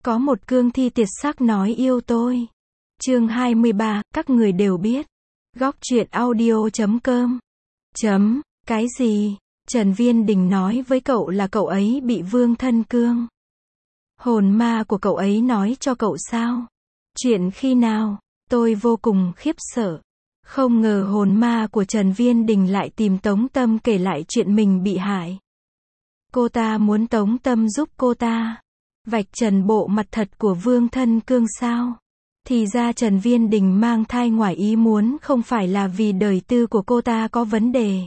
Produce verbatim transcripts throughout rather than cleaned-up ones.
Có một cương thi tuyệt sắc nói yêu tôi. Chương hai mươi ba, các người đều biết. Góc truyện audio chấm com. Chấm, cái gì? Trần Viên Đình nói với cậu là cậu ấy bị Vương Thân Cương. Hồn ma của cậu ấy nói cho cậu sao? Chuyện khi nào? Tôi vô cùng khiếp sợ. Không ngờ hồn ma của Trần Viên Đình lại tìm Tống Tâm kể lại chuyện mình bị hại. Cô ta muốn Tống Tâm giúp cô ta vạch trần bộ mặt thật của Vương Thân Cương sao? Thì ra Trần Viên Đình mang thai ngoài ý muốn không phải là vì đời tư của cô ta có vấn đề,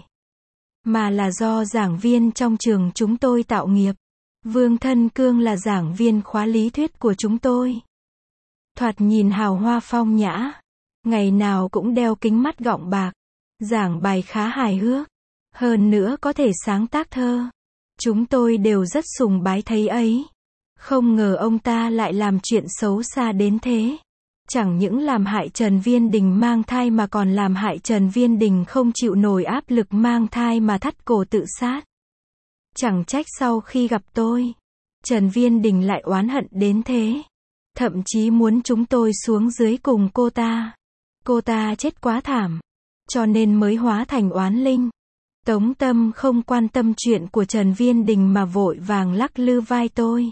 mà là do giảng viên trong trường chúng tôi tạo nghiệp. Vương Thân Cương là giảng viên khóa lý thuyết của chúng tôi. Thoạt nhìn hào hoa phong nhã, ngày nào cũng đeo kính mắt gọng bạc, giảng bài khá hài hước, hơn nữa có thể sáng tác thơ. Chúng tôi đều rất sùng bái thấy ấy. Không ngờ ông ta lại làm chuyện xấu xa đến thế. Chẳng những làm hại Trần Viên Đình mang thai mà còn làm hại Trần Viên Đình không chịu nổi áp lực mang thai mà thắt cổ tự sát. Chẳng trách sau khi gặp tôi, Trần Viên Đình lại oán hận đến thế. Thậm chí muốn chúng tôi xuống dưới cùng cô ta. Cô ta chết quá thảm, cho nên mới hóa thành oán linh. Tống Tâm không quan tâm chuyện của Trần Viên Đình mà vội vàng lắc lư vai tôi.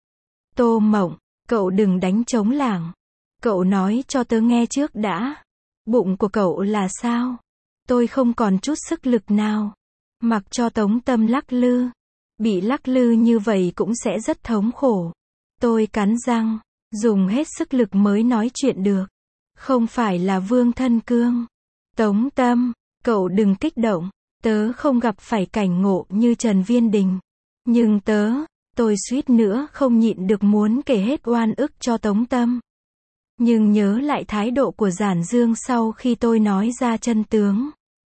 Tô Mộng, cậu đừng đánh trống lảng. Cậu nói cho tớ nghe trước đã. Bụng của cậu là sao? Tôi không còn chút sức lực nào. Mặc cho Tống Tâm lắc lư. Bị lắc lư như vậy cũng sẽ rất thống khổ. Tôi cắn răng, dùng hết sức lực mới nói chuyện được. Không phải là Vương Thân Cương. Tống Tâm, cậu đừng kích động. Tớ không gặp phải cảnh ngộ như Trần Viên Đình. Nhưng tớ, tôi suýt nữa không nhịn được muốn kể hết oan ức cho Tống Tâm. Nhưng nhớ lại thái độ của Giản Dương sau khi tôi nói ra chân tướng.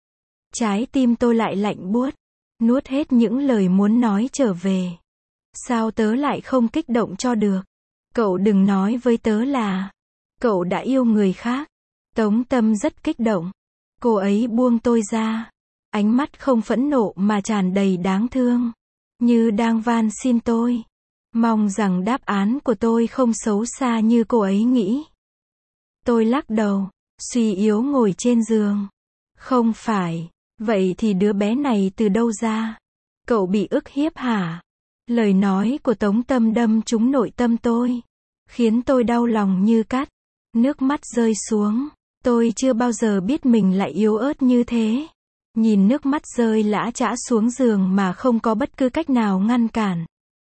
Trái tim tôi lại lạnh buốt, nuốt hết những lời muốn nói trở về. Sao tớ lại không kích động cho được? Cậu đừng nói với tớ là cậu đã yêu người khác. Tống Tâm rất kích động. Cô ấy buông tôi ra. Ánh mắt không phẫn nộ mà tràn đầy đáng thương. Như đang van xin tôi. Mong rằng đáp án của tôi không xấu xa như cô ấy nghĩ. Tôi lắc đầu, suy yếu ngồi trên giường. Không phải, vậy thì đứa bé này từ đâu ra? Cậu bị ức hiếp hả? Lời nói của Tống Tâm đâm trúng nội tâm tôi, khiến tôi đau lòng như cắt. Nước mắt rơi xuống. Tôi chưa bao giờ biết mình lại yếu ớt như thế. Nhìn nước mắt rơi lã chã xuống giường mà không có bất cứ cách nào ngăn cản.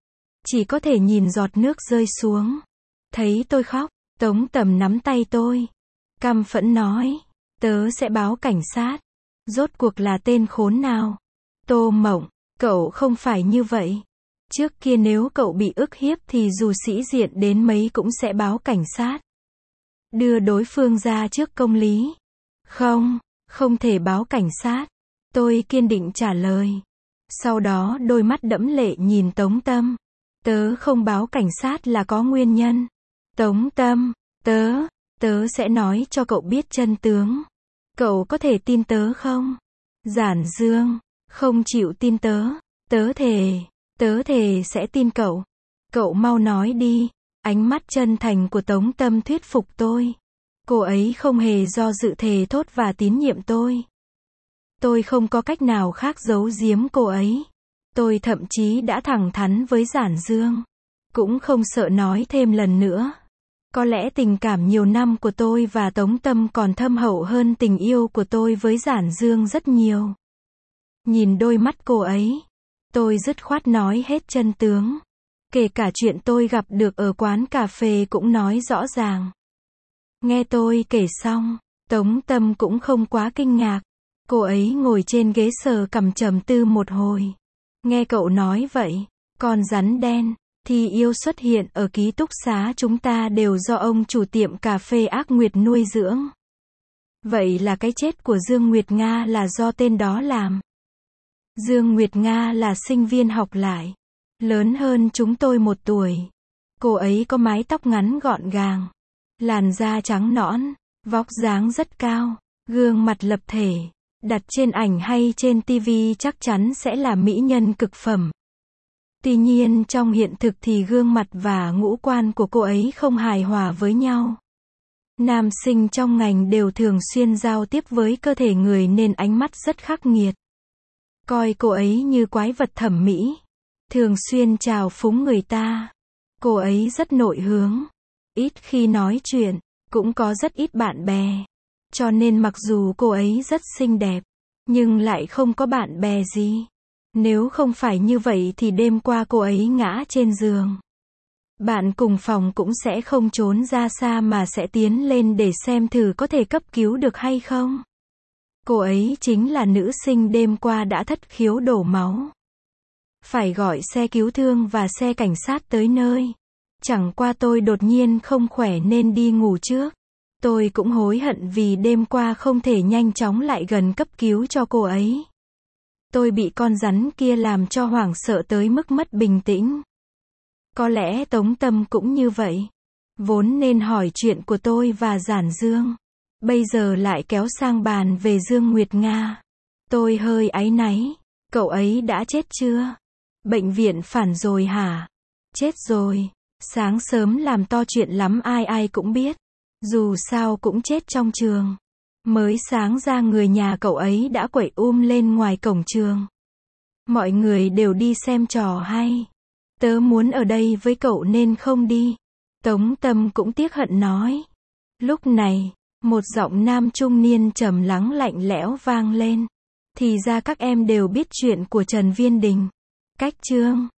Chỉ có thể nhìn giọt nước rơi xuống. Thấy tôi khóc, Tống Tâm nắm tay tôi. Căm phẫn nói, tớ sẽ báo cảnh sát. Rốt cuộc là tên khốn nào? Tô Mộng, cậu không phải như vậy. Trước kia nếu cậu bị ức hiếp thì dù sĩ diện đến mấy cũng sẽ báo cảnh sát. Đưa đối phương ra trước công lý. Không, không thể báo cảnh sát. Tôi kiên định trả lời. Sau đó đôi mắt đẫm lệ nhìn Tống Tâm. Tớ không báo cảnh sát là có nguyên nhân. Tống Tâm, tớ, tớ sẽ nói cho cậu biết chân tướng. Cậu có thể tin tớ không? Giản Dương, không chịu tin tớ. Tớ thề, tớ thề sẽ tin cậu. Cậu mau nói đi. Ánh mắt chân thành của Tống Tâm thuyết phục tôi. Cô ấy không hề do dự thề thốt và tín nhiệm tôi. Tôi không có cách nào khác giấu giếm cô ấy. Tôi thậm chí đã thẳng thắn với Giản Dương. Cũng không sợ nói thêm lần nữa. Có lẽ tình cảm nhiều năm của tôi và Tống Tâm còn thâm hậu hơn tình yêu của tôi với Giản Dương rất nhiều. Nhìn đôi mắt cô ấy, tôi dứt khoát nói hết chân tướng. Kể cả chuyện tôi gặp được ở quán cà phê cũng nói rõ ràng. Nghe tôi kể xong, Tống Tâm cũng không quá kinh ngạc. Cô ấy ngồi trên ghế sờ cằm trầm tư một hồi. Nghe cậu nói vậy, con rắn đen, thì yêu xuất hiện ở ký túc xá chúng ta đều do ông chủ tiệm cà phê Ác Nguyệt nuôi dưỡng. Vậy là cái chết của Dương Nguyệt Nga là do tên đó làm. Dương Nguyệt Nga là sinh viên học lại, lớn hơn chúng tôi một tuổi. Cô ấy có mái tóc ngắn gọn gàng, làn da trắng nõn, vóc dáng rất cao, gương mặt lập thể. Đặt trên ảnh hay trên ti vi chắc chắn sẽ là mỹ nhân cực phẩm. Tuy nhiên trong hiện thực thì gương mặt và ngũ quan của cô ấy không hài hòa với nhau. Nam sinh trong ngành đều thường xuyên giao tiếp với cơ thể người nên ánh mắt rất khắc nghiệt. Coi cô ấy như quái vật thẩm mỹ. Thường xuyên trào phúng người ta. Cô ấy rất nội hướng. Ít khi nói chuyện. Cũng có rất ít bạn bè. Cho nên mặc dù cô ấy rất xinh đẹp, nhưng lại không có bạn bè gì. Nếu không phải như vậy thì đêm qua cô ấy ngã trên giường. Bạn cùng phòng cũng sẽ không trốn ra xa mà sẽ tiến lên để xem thử có thể cấp cứu được hay không. Cô ấy chính là nữ sinh đêm qua đã thất khiếu đổ máu. Phải gọi xe cứu thương và xe cảnh sát tới nơi. Chẳng qua tôi đột nhiên không khỏe nên đi ngủ trước. Tôi cũng hối hận vì đêm qua không thể nhanh chóng lại gần cấp cứu cho cô ấy. Tôi bị con rắn kia làm cho hoảng sợ tới mức mất bình tĩnh. Có lẽ Tống Tâm cũng như vậy. Vốn nên hỏi chuyện của tôi và Giản Dương. Bây giờ lại kéo sang bàn về Dương Nguyệt Nga. Tôi hơi áy náy. Cậu ấy đã chết chưa? Bệnh viện phản rồi hả? Chết rồi. Sáng sớm làm to chuyện lắm ai ai cũng biết. Dù sao cũng chết trong trường. Mới sáng ra người nhà cậu ấy đã quẩy um lên ngoài cổng trường. Mọi người đều đi xem trò hay. Tớ muốn ở đây với cậu nên không đi. Tống Tâm cũng tiếc hận nói. Lúc này, một giọng nam trung niên trầm lắng lạnh lẽo vang lên. Thì ra các em đều biết chuyện của Trần Viên Đình. Cách chương